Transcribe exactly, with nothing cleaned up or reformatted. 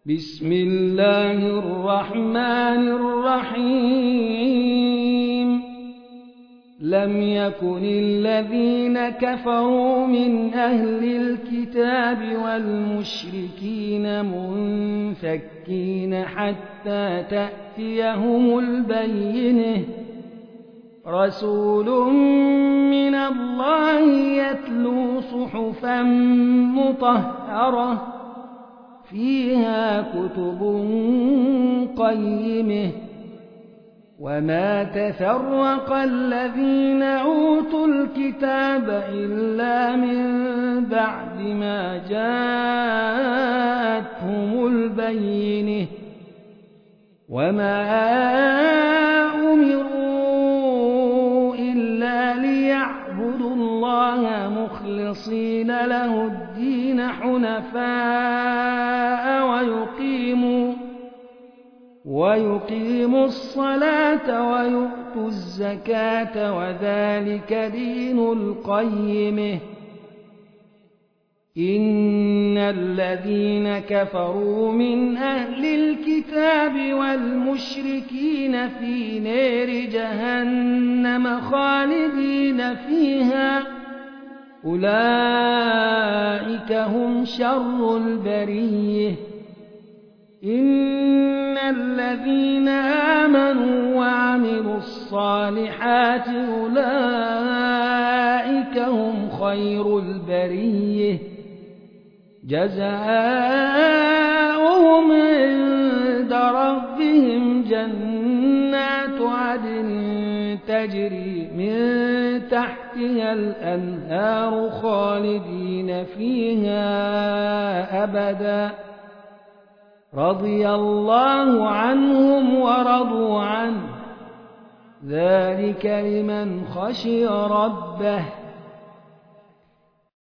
بسم الله الرحمن الرحيم لم يكن الذين كفروا من أهل الكتاب والمشركين منفكين حتى تأتيهم البينة رسول من الله يتلو صحفا مطهرة فيها كتب قيمة وما تفرق الذين أوتوا الكتاب إلا من بعد ما جاءتهم البينة وما أمروا إلا ليعبدوا الله مخلصين له الدين حنفاء ويقيموا ويقيموا الصلاة ويؤتوا الزكاة وذلك دين القيمة إن الذين كفروا من أهل الكتاب والمشركين في نار جهنم خالدين فيها أولئك هم شر البرية إن الذين آمنوا وعملوا الصالحات أولئك هم خير البرية جزاؤهم عند ربهم جنات عدن تجري من تحتها الأنهار خالدين فيها أبدا رضي الله عنهم ورضوا عنه ذلك لمن خشي ربه